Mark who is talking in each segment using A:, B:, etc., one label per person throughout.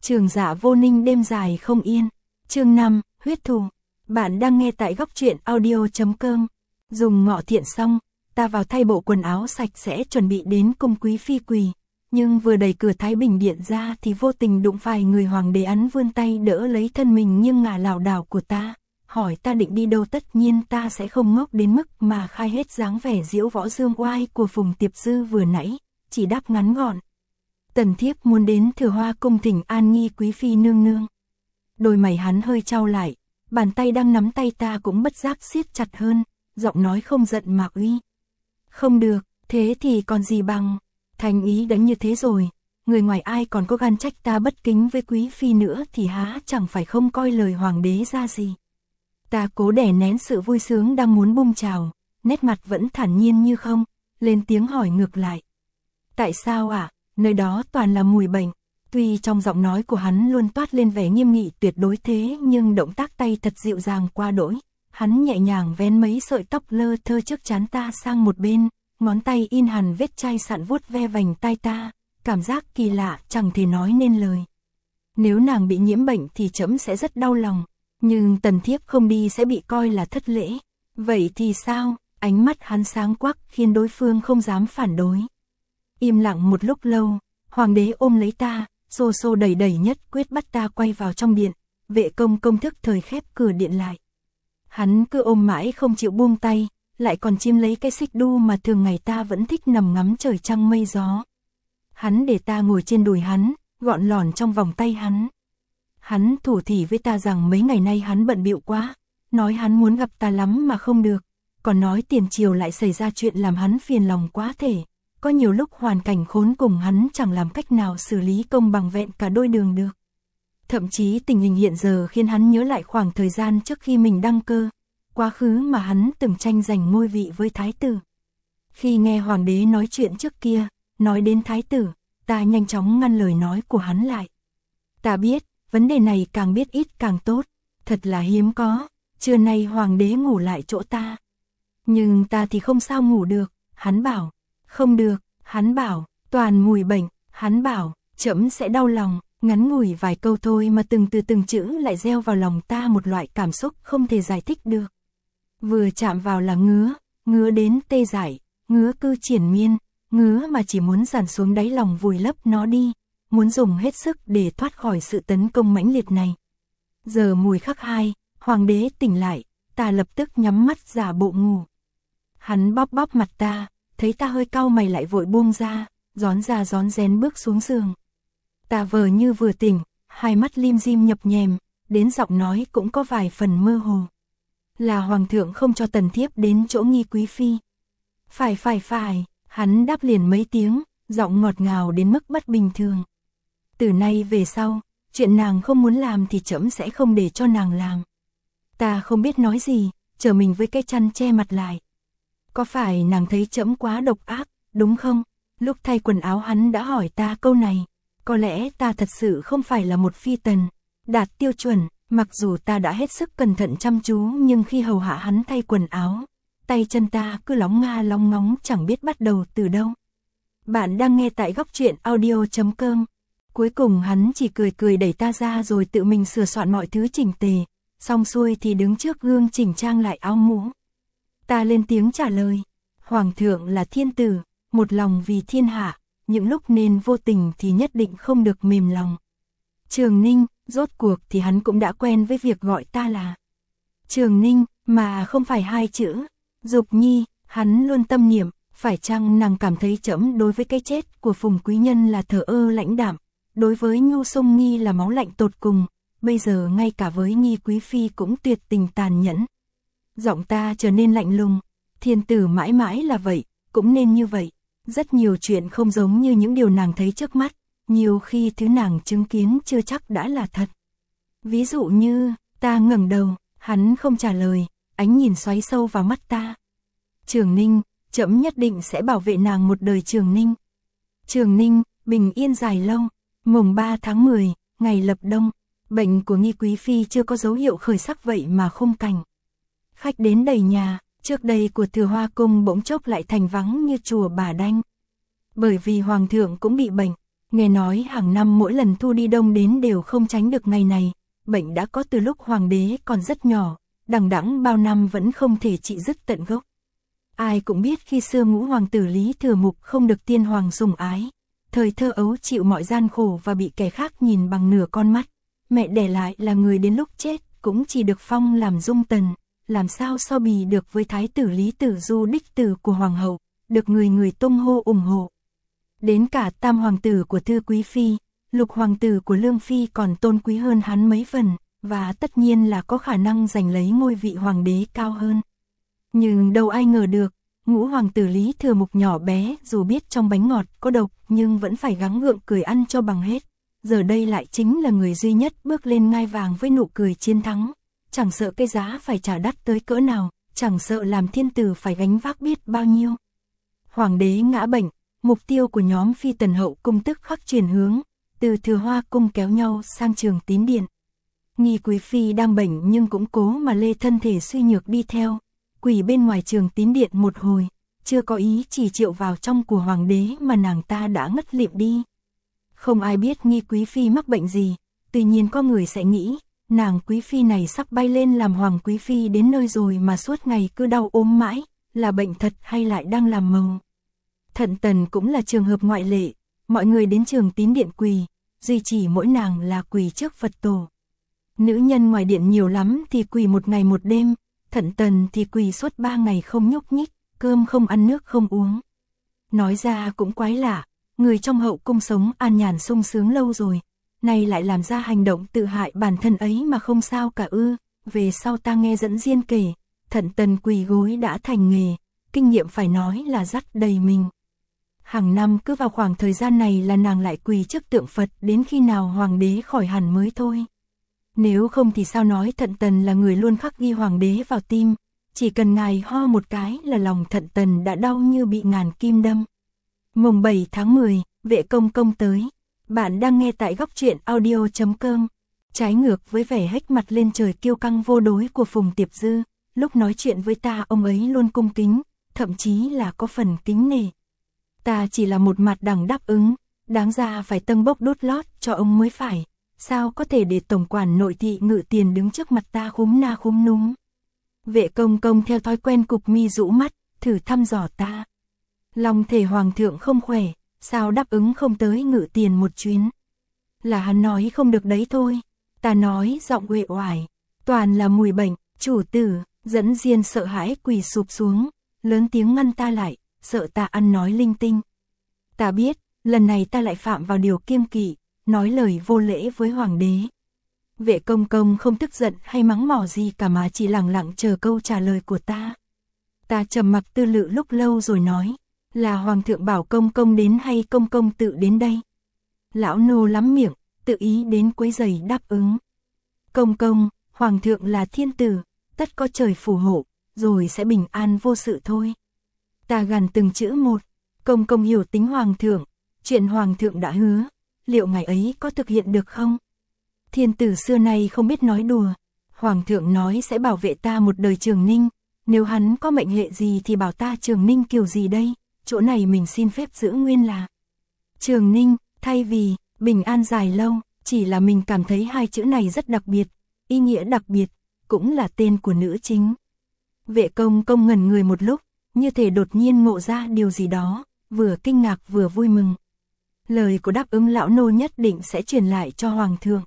A: Trường Dạ Vô Ninh đêm dài không yên. Chương 5, huyết thù. Bạn đang nghe tại góc truyện audio.com. Dùng ngọ thiện xong, ta vào thay bộ quần áo sạch sẽ chuẩn bị đến cung quý phi quỳ. Nhưng vừa đẩy cửa Thái Bình Điện ra thì vô tình đụng phải người hoàng đế Ấn vươn tay đỡ lấy thân mình nghiêng ngả lảo đảo của ta. Hỏi ta định đi đâu, tất nhiên ta sẽ không ngốc đến mức mà khai hết dáng vẻ diễu võ dương oai của Phùng Tiệp Dư vừa nãy, chỉ đáp ngắn gọn. Tần thiếp muốn đến Thừa Hoa cung thỉnh an nghi quý phi nương nương. Đôi mày hắn hơi chau lại, bàn tay đang nắm tay ta cũng bất giác siết chặt hơn, giọng nói không giận mà uy. Không được, thế thì còn gì bằng, thành ý đánh như thế rồi, người ngoài ai còn có gan trách ta bất kính với quý phi nữa thì há chẳng phải không coi lời hoàng đế ra gì. Ta cố đè nén sự vui sướng đang muốn bung trào, nét mặt vẫn thản nhiên như không, lên tiếng hỏi ngược lại. Tại sao ạ? Nơi đó toàn là mùi bệnh. Tuy trong giọng nói của hắn luôn toát lên vẻ nghiêm nghị tuyệt đối thế nhưng động tác tay thật dịu dàng qua đỗi. Hắn nhẹ nhàng vén mấy sợi tóc lơ thơ trước trán ta sang một bên, ngón tay in hẳn vết chai sạn vuốt ve vành tai ta, cảm giác kỳ lạ chẳng thể nói nên lời. Nếu nàng bị nhiễm bệnh thì trẫm sẽ rất đau lòng, nhưng tần thiếp không đi sẽ bị coi là thất lễ. Vậy thì sao? Ánh mắt hắn sáng quắc khiến đối phương không dám phản đối. Im lặng một lúc lâu, hoàng đế ôm lấy ta, xô xô đẩy đẩy nhất quyết bắt ta quay vào trong điện, vệ công công thức thời khép cửa điện lại. Hắn cứ ôm mãi không chịu buông tay, lại còn chiếm lấy cái xích đu mà thường ngày ta vẫn thích nằm ngắm trời trăng mây gió. Hắn để ta ngồi trên đùi hắn, gọn lỏn trong vòng tay hắn. Hắn thủ thỉ với ta rằng mấy ngày nay hắn bận bịu quá, nói hắn muốn gặp ta lắm mà không được, còn nói tiền triều lại xảy ra chuyện làm hắn phiền lòng quá thể. Có nhiều lúc hoàn cảnh khốn cùng hắn chẳng làm cách nào xử lý công bằng vẹn cả đôi đường được. Thậm chí tình hình hiện giờ khiến hắn nhớ lại khoảng thời gian trước khi mình đăng cơ, quá khứ mà hắn từng tranh giành ngôi vị với thái tử. Khi nghe hoàng đế nói chuyện trước kia, nói đến thái tử, ta nhanh chóng ngăn lời nói của hắn lại. Ta biết, vấn đề này càng biết ít càng tốt, thật là hiếm có, trưa nay hoàng đế ngủ lại chỗ ta. Nhưng ta thì không sao ngủ được, hắn bảo. Không được, hắn bảo, toàn mùi bệnh, hắn bảo, trẫm sẽ đau lòng, ngắn ngủi vài câu thôi mà từng chữ lại gieo vào lòng ta một loại cảm xúc không thể giải thích được. Vừa chạm vào là ngứa, ngứa đến tê dại, ngứa cứ triển miên, ngứa mà chỉ muốn dàn xuống đáy lòng vùi lấp nó đi, muốn dùng hết sức để thoát khỏi sự tấn công mãnh liệt này. Giờ mùi khắc 2, hoàng đế tỉnh lại, ta lập tức nhắm mắt giả bộ ngủ. Hắn bóp bóp mặt ta. Thấy ta hơi cau mày lại vội buông ra rón rén bước xuống giường. Ta vờ như vừa tỉnh, hai mắt lim dim nhập nhèm, đến giọng nói cũng có vài phần mơ hồ. Là hoàng thượng không cho tần thiếp đến chỗ nghi quý phi. Phải, hắn đáp liền mấy tiếng, giọng ngọt ngào đến mức bất bình thường. Từ nay về sau, chuyện nàng không muốn làm thì trẫm sẽ không để cho nàng làm. Ta không biết nói gì, trở mình với cái chăn che mặt lại. Có phải nàng thấy trẫm quá độc ác, đúng không? Lúc thay quần áo hắn đã hỏi ta câu này. Có lẽ ta thật sự không phải là một phi tần đạt tiêu chuẩn, mặc dù ta đã hết sức cẩn thận chăm chú nhưng khi hầu hạ hắn thay quần áo, tay chân ta cứ lóng nga lóng ngóng chẳng biết bắt đầu từ đâu. Bạn đang nghe tại góc truyện audio.com. Cuối cùng hắn chỉ cười đẩy ta ra rồi tự mình sửa soạn mọi thứ chỉnh tề, xong xuôi thì đứng trước gương chỉnh trang lại áo mũ. Ta lên tiếng trả lời, hoàng thượng là thiên tử, một lòng vì thiên hạ, những lúc nên vô tình thì nhất định không được mềm lòng. Trường Ninh, rốt cuộc thì hắn cũng đã quen với việc gọi ta là Trường Ninh, mà không phải hai chữ Dục Nhi. Hắn luôn tâm niệm, phải chăng nàng cảm thấy trẫm đối với cái chết của Phùng quý nhân là thờ ơ lãnh đạm, đối với Nhu Sông Nghi là máu lạnh tột cùng, bây giờ ngay cả với Nghi quý phi cũng tuyệt tình tàn nhẫn. Giọng ta trở nên lạnh lùng, thiên tử mãi mãi là vậy, cũng nên như vậy. Rất nhiều chuyện không giống như những điều nàng thấy trước mắt, nhiều khi thứ nàng chứng kiến chưa chắc đã là thật. Ví dụ như, ta ngẩng đầu, hắn không trả lời, ánh nhìn xoáy sâu vào mắt ta. Trường Ninh, trẫm nhất định sẽ bảo vệ nàng một đời Trường Ninh. Trường Ninh, bình yên dài lâu, mùng 3 tháng 10, ngày lập đông, bệnh của Nghi quý phi chưa có dấu hiệu khởi sắc vậy mà khung cảnh. Khách đến đầy nhà, trước đây của Thừa Hoa cung bỗng chốc lại thành vắng như chùa Bà Đanh. Bởi vì hoàng thượng cũng bị bệnh, Nghe nói hàng năm mỗi lần thu đi đông đến đều không tránh được ngày này, bệnh đã có từ lúc hoàng đế còn rất nhỏ, đằng đẵng bao năm vẫn không thể trị dứt tận gốc. Ai cũng biết khi xưa ngũ hoàng tử Lý Thừa Mục không được tiên hoàng sủng ái, thời thơ ấu chịu mọi gian khổ và bị kẻ khác nhìn bằng nửa con mắt, mẹ đẻ lại là người đến lúc chết cũng chỉ được phong làm dung tần, làm sao so bì được với thái tử Lý Tử Du đích tử của hoàng hậu, được người người tung hô ủng hộ. Đến cả tam hoàng tử của Thư Quý Phi, lục hoàng tử của Lương Phi còn tôn quý hơn hắn mấy phần, và tất nhiên là có khả năng giành lấy ngôi vị hoàng đế cao hơn. Nhưng đâu ai ngờ được, ngũ hoàng tử Lý Thừa Mục nhỏ bé dù biết trong bánh ngọt có độc nhưng vẫn phải gắng gượng cười ăn cho bằng hết. Giờ đây lại chính là người duy nhất bước lên ngai vàng với nụ cười chiến thắng, chẳng sợ cái giá phải trả đắt tới cỡ nào, chẳng sợ làm thiên tử phải gánh vác biết bao nhiêu. Hoàng đế ngã bệnh, mục tiêu của nhóm phi tần hậu cung tức khắc chuyển hướng, từ Thừa Hoa cung kéo nhau sang Trường Tín Điện. Nghi Quý Phi đang bệnh nhưng cũng cố mà lê thân thể suy nhược đi theo, quỳ bên ngoài Trường Tín Điện một hồi, chưa có ý chỉ triệu vào trong của hoàng đế mà nàng ta đã ngất lịm đi. Không ai biết Nghi Quý Phi mắc bệnh gì, tuy nhiên có người sẽ nghĩ, nàng Quý Phi này sắp bay lên làm Hoàng Quý Phi đến nơi rồi mà suốt ngày cứ đau ốm mãi, là bệnh thật hay lại đang làm mộng. Thận Tần cũng là trường hợp ngoại lệ, mọi người đến Trường Tín Điện quỳ, duy chỉ mỗi nàng là quỳ trước Phật tổ. Nữ nhân ngoài điện nhiều lắm thì quỳ một ngày một đêm, Thận Tần thì quỳ suốt 3 ngày không nhúc nhích, cơm không ăn nước không uống. Nói ra cũng quái lạ, người trong hậu cung sống an nhàn sung sướng lâu rồi, nay lại làm ra hành động tự hại bản thân ấy mà không sao cả ư. Về sau ta nghe dẫn Diên kể, Thận Tần quỳ gối đã thành nghề, kinh nghiệm phải nói là dắt đầy mình. Hàng năm cứ vào khoảng thời gian này là nàng lại quỳ trước tượng Phật đến khi nào hoàng đế khỏi hẳn mới thôi. Nếu không thì sao nói Thận Tần là người luôn khắc ghi hoàng đế vào tim, chỉ cần ngài ho một cái là lòng Thận Tần đã đau như bị ngàn kim đâm. Mùng 7 tháng 10, Vệ Công Công tới. Bạn đang nghe tại góc truyện audio.com. Trái ngược với vẻ hếch mặt lên trời kiêu căng vô đối của Phùng Tiệp Dư, lúc nói chuyện với ta ông ấy luôn cung kính, thậm chí là có phần kính nể. Ta chỉ là một mặt đằng đáp ứng, đáng ra phải tâng bốc đốt lót cho ông mới phải. Sao có thể để tổng quản nội thị Ngự Tiền đứng trước mặt ta khúm na khúm núm. Vệ Công Công theo thói quen cụp mi rũ mắt, thử thăm dò ta. Lòng thể hoàng thượng không khỏe, sao đáp ứng không tới Ngự Tiền một chuyến. Là hắn nói không được đấy thôi. Ta nói giọng uể oải, toàn là mùi bệnh. Chủ tử, dẫn Diên sợ hãi quỳ sụp xuống, lớn tiếng ngăn ta lại, sợ ta ăn nói linh tinh. Ta biết, lần này ta lại phạm vào điều kiêng kỵ, nói lời vô lễ với hoàng đế. Vệ Công Công không tức giận hay mắng mỏ gì cả mà chỉ lặng lặng chờ câu trả lời của ta. Ta trầm mặc tư lự lúc lâu rồi nói, là hoàng thượng bảo Công Công đến hay Công Công tự đến đây. Lão nô lắm miệng, tự ý đến quấy giày đáp ứng. Công Công, hoàng thượng là thiên tử, tất có trời phù hộ, rồi sẽ bình an vô sự thôi. Ta gằn từng chữ một, Công Công hiểu tính hoàng thượng, chuyện hoàng thượng đã hứa, liệu ngày ấy có thực hiện được không? Thiên tử xưa nay không biết nói đùa, hoàng thượng nói sẽ bảo vệ ta một đời Trường Ninh, nếu hắn có mệnh hệ gì thì bảo ta Trường Ninh kiểu gì đây, chỗ này mình xin phép giữ nguyên là Trường Ninh, thay vì bình an dài lâu, chỉ là mình cảm thấy hai chữ này rất đặc biệt, ý nghĩa đặc biệt, cũng là tên của nữ chính. Vệ Công Công ngẩn người một lúc, như thể đột nhiên ngộ ra điều gì đó, vừa kinh ngạc vừa vui mừng. Lời của đáp ứng lão nô nhất định sẽ truyền lại cho hoàng thượng.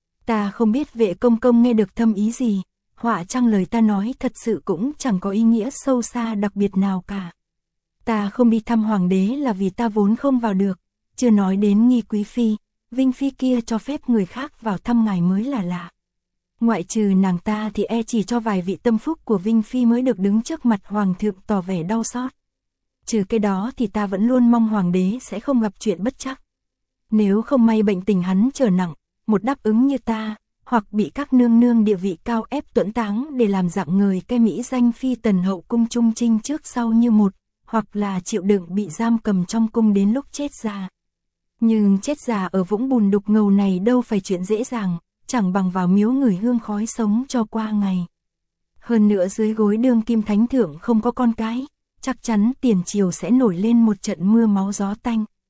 A: Ta không biết Vệ Công Công nghe được thâm ý gì, họa chăng lời ta nói thật sự cũng chẳng có ý nghĩa sâu xa đặc biệt nào cả. Ta không đi thăm hoàng đế là vì ta vốn không vào được, chưa nói đến Nghi Quý Phi, Vinh Phi kia cho phép người khác vào thăm ngài mới là lạ. Ngoại trừ nàng ta thì chỉ cho vài vị tâm phúc của Vinh Phi mới được đứng trước mặt hoàng thượng tỏ vẻ đau xót. Trừ cái đó thì ta vẫn luôn mong hoàng đế sẽ không gặp chuyện bất trắc. Nếu không may bệnh tình hắn trở nặng, một đáp ứng như ta, hoặc bị các nương nương địa vị cao ép tuẫn táng để làm dạng người cái mỹ danh phi tần hậu cung trung trinh trước sau như một, hoặc là chịu đựng bị giam cầm trong cung đến lúc chết già. Nhưng chết già ở vũng bùn đục ngầu này đâu phải chuyện dễ dàng, chẳng bằng vào miếu ngửi hương khói sống cho qua ngày. Hơn nữa dưới gối đương kim thánh thượng không có con cái, chắc chắn tiền triều sẽ nổi lên một trận mưa máu gió tanh.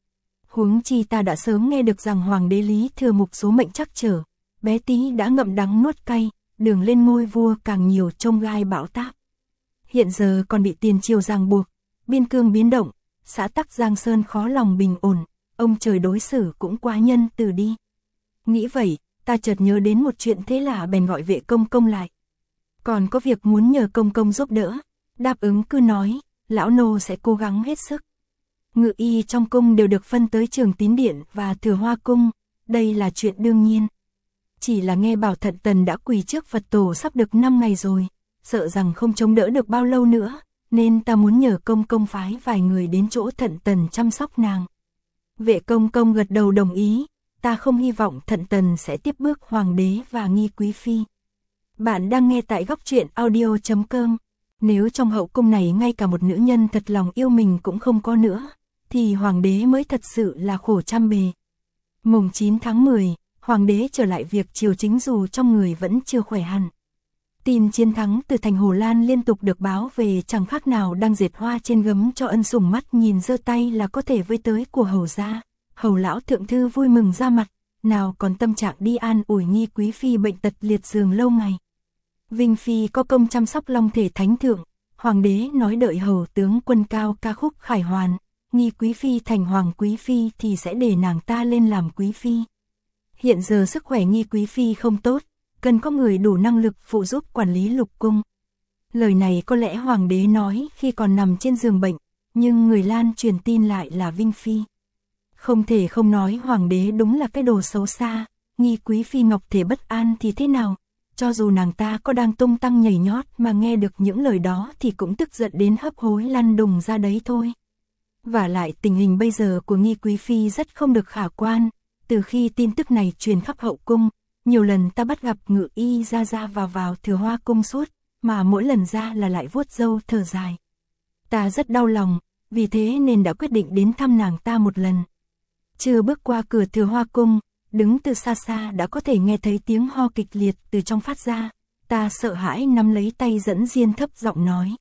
A: Huống chi ta đã sớm nghe được rằng hoàng đế Lý Thừa Mục số mệnh trắc trở, bé tí đã ngậm đắng nuốt cay, đường lên ngôi vua càng nhiều chông gai bão táp. Hiện giờ còn bị tiền triều ràng buộc, biên cương biến động, xã tắc Giang Sơn khó lòng bình ổn, ông trời đối xử cũng quá nhân từ đi. Nghĩ vậy, ta chợt nhớ đến một chuyện, thế là bèn gọi Vệ Công Công lại. Còn có việc muốn nhờ Công Công giúp đỡ, đáp ứng cứ nói, lão nô sẽ cố gắng hết sức. Ngự y trong cung đều được phân tới Trường Tín Điện và Thừa Hoa Cung, đây là chuyện đương nhiên. Chỉ là nghe bảo Thận Tần đã quỳ trước Phật tổ sắp được 5 ngày rồi, sợ rằng không chống đỡ được bao lâu nữa, nên ta muốn nhờ Công Công phái vài người đến chỗ Thận Tần chăm sóc nàng. Vệ Công Công gật đầu đồng ý, ta không hy vọng Thận Tần sẽ tiếp bước hoàng đế và Nghi Quý Phi. Bạn đang nghe tại góc truyện audio.com. Nếu trong hậu cung này ngay cả một nữ nhân thật lòng yêu mình cũng không có nữa, thì hoàng đế mới thật sự là khổ trăm bề. Mùng 9 tháng 10, hoàng đế trở lại việc triều chính dù trong người vẫn chưa khỏe hẳn. Tin chiến thắng từ thành Hồ Lan liên tục được báo về, chẳng khác nào đang dệt hoa trên gấm cho ân sủng, mắt nhìn giơ tay là có thể với tới của hầu gia. Hầu lão thượng thư vui mừng ra mặt, nào còn tâm trạng đi an ủi Nghi Quý Phi bệnh tật liệt giường lâu ngày. Vinh Phi có công chăm sóc long thể thánh thượng, hoàng đế nói đợi hầu tướng quân cao ca khúc khải hoàn, Nghi Quý Phi thành Hoàng Quý Phi thì sẽ để nàng ta lên làm Quý Phi. Hiện giờ sức khỏe Nghi Quý Phi không tốt, cần có người đủ năng lực phụ giúp quản lý lục cung. Lời này có lẽ hoàng đế nói khi còn nằm trên giường bệnh, nhưng người Lan truyền tin lại là Vinh Phi. Không thể không nói hoàng đế đúng là cái đồ xấu xa, Nghi Quý Phi ngọc thể bất an thì thế nào? Cho dù nàng ta có đang tung tăng nhảy nhót mà nghe được những lời đó thì cũng tức giận đến hấp hối lăn đùng ra đấy thôi. Và lại tình hình bây giờ của Nghi Quý Phi rất không được khả quan, từ khi tin tức này truyền khắp hậu cung, nhiều lần ta bắt gặp ngự y ra vào Thừa Hoa Cung suốt, mà mỗi lần ra là lại vuốt râu thở dài. Ta rất đau lòng, vì thế nên đã quyết định đến thăm nàng ta một lần. Chưa bước qua cửa Thừa Hoa Cung, đứng từ xa xa đã có thể nghe thấy tiếng ho kịch liệt từ trong phát ra, ta sợ hãi nắm lấy tay Dẫn Diên thấp giọng nói.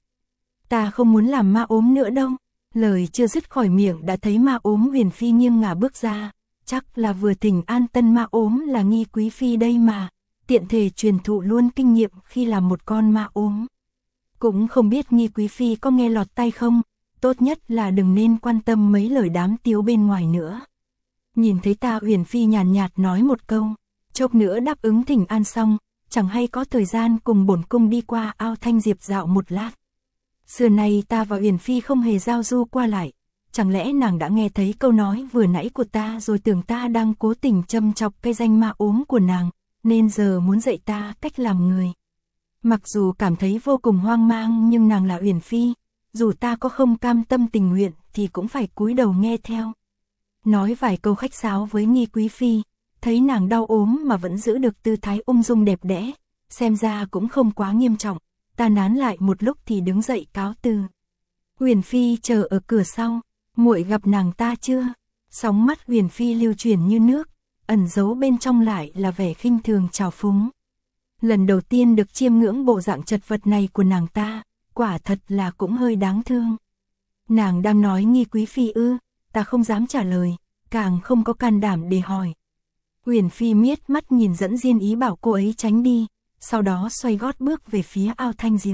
A: Ta không muốn làm ma ốm nữa đâu. Lời chưa dứt khỏi miệng đã thấy ma ốm Huyền Phi nghiêng ngả bước ra, chắc là vừa thỉnh an tân ma ốm là Nghi Quý Phi đây mà, tiện thể truyền thụ luôn kinh nghiệm khi làm một con ma ốm. Cũng không biết Nghi Quý Phi có nghe lọt tai không, tốt nhất là đừng nên quan tâm mấy lời đám tiếu bên ngoài nữa. Nhìn thấy ta, Huyền Phi nhàn nhạt nói một câu, chốc nữa đáp ứng thỉnh an xong, chẳng hay có thời gian cùng bổn cung đi qua ao Thanh Diệp dạo một lát. Xưa nay ta và Huyền Phi không hề giao du qua lại, chẳng lẽ nàng đã nghe thấy câu nói vừa nãy của ta rồi tưởng ta đang cố tình châm chọc cái danh ma ốm của nàng, nên giờ muốn dạy ta cách làm người. Mặc dù cảm thấy vô cùng hoang mang nhưng nàng là Huyền Phi, dù ta có không cam tâm tình nguyện thì cũng phải cúi đầu nghe theo. Nói vài câu khách sáo với Nghi Quý Phi, thấy nàng đau ốm mà vẫn giữ được tư thái ung dung đẹp đẽ, xem ra cũng không quá nghiêm trọng. Ta nán lại một lúc thì đứng dậy cáo từ. Huyền Phi chờ ở cửa sau, muội gặp nàng ta chưa? Sóng mắt Huyền Phi lưu chuyển như nước, ẩn giấu bên trong lại là vẻ khinh thường trào phúng. Lần đầu tiên được chiêm ngưỡng bộ dạng chật vật này của nàng ta, quả thật là cũng hơi đáng thương. Nàng đang nói Nghi Quý Phi ư? Ta không dám trả lời, càng không có can đảm để hỏi. Huyền Phi miết mắt nhìn Dẫn Diên ý bảo cô ấy tránh đi, sau đó xoay gót bước về phía ao Thanh Diệp.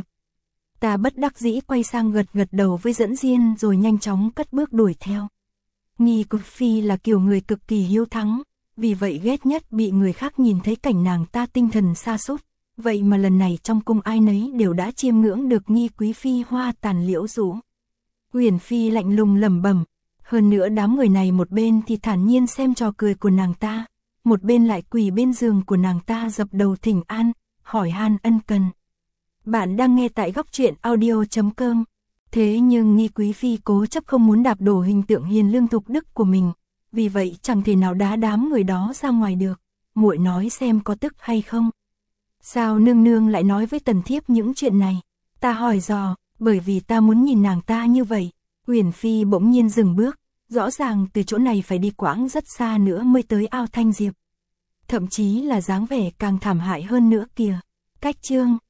A: Ta bất đắc dĩ quay sang gật đầu với Dẫn Diên rồi nhanh chóng cất bước đuổi theo. Nghi Quý Phi là kiểu người cực kỳ hiếu thắng, vì vậy ghét nhất bị người khác nhìn thấy cảnh nàng ta tinh thần sa sút. Vậy mà lần này trong cung ai nấy đều đã chiêm ngưỡng được Nghi Quý Phi hoa tàn liễu rũ. Huyền Phi lạnh lùng lẩm bẩm. Hơn nữa đám người này một bên thì thản nhiên xem trò cười của nàng ta, một bên lại quỳ bên giường của nàng ta dập đầu thỉnh an, hỏi han ân cần. Bạn đang nghe tại góc truyện audio.com. Thế nhưng Nghi Quý Phi cố chấp không muốn đạp đổ hình tượng hiền lương thục đức của mình, vì vậy chẳng thể nào đá đám người đó ra ngoài được. Muội nói xem có tức hay không? Sao nương nương lại nói với Tần thiếp những chuyện này? Ta hỏi dò, bởi vì ta muốn nhìn nàng ta như vậy. Huyền Phi bỗng nhiên dừng bước, rõ ràng từ chỗ này phải đi quãng rất xa nữa mới tới ao Thanh Diệp. Thậm chí là dáng vẻ càng thảm hại hơn nữa kìa. Cách chương